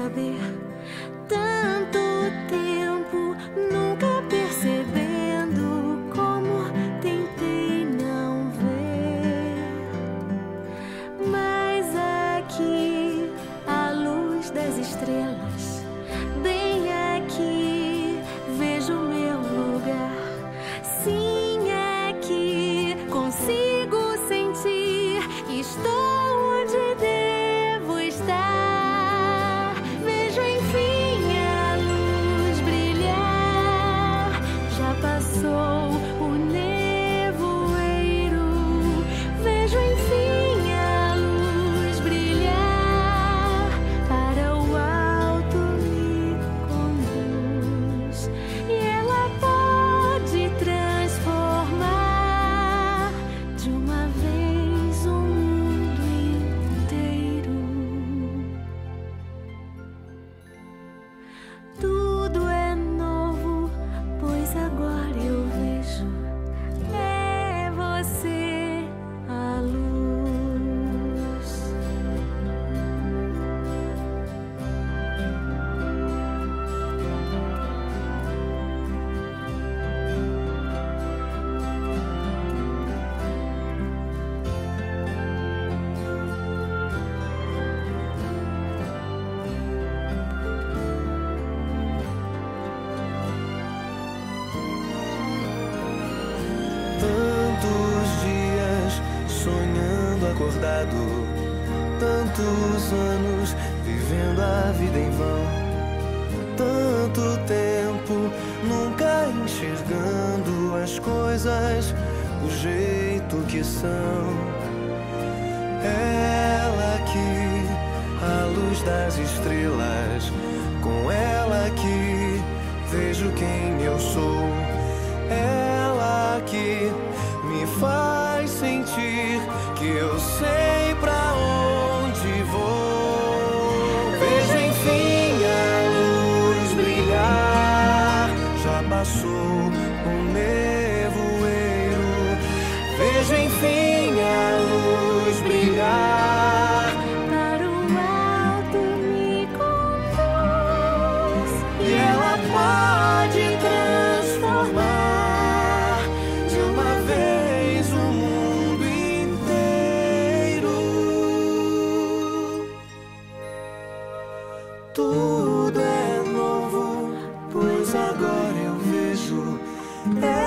saber. Tanto tempo nunca percebendo como tentei não ver. Mas aqui a luz das estrelas, bem aqui vejo meu lugar. Sim, aqui consigo sentir que estou onde devo estar. Vejo enfim a luz brilhar. Já passou o nevoeiro. Vejo enfim a luz brilhar. Para o alto me conduz e ela pode transformar de uma vez o mundo inteiro. Tudo é novo, pois agora eu vejo. É você a luz. Tantos dias sonhando acordado, tantos anos vivendo a vida em vão, tanto tempo nunca enxergando as coisas do jeito que são. Ela aqui, a luz das estrelas, com ela aqui vejo quem eu sou. Ela aqui me faz sentir que eu sei pra onde vou. Vejo enfim a luz brilhar. Já passou o nevoeiro. Vejo enfim a luz brilhar. Para o alto me conduz E ela pode transformar de uma vez o mundo inteiro. Tudo é novo, pois agora eu vejo.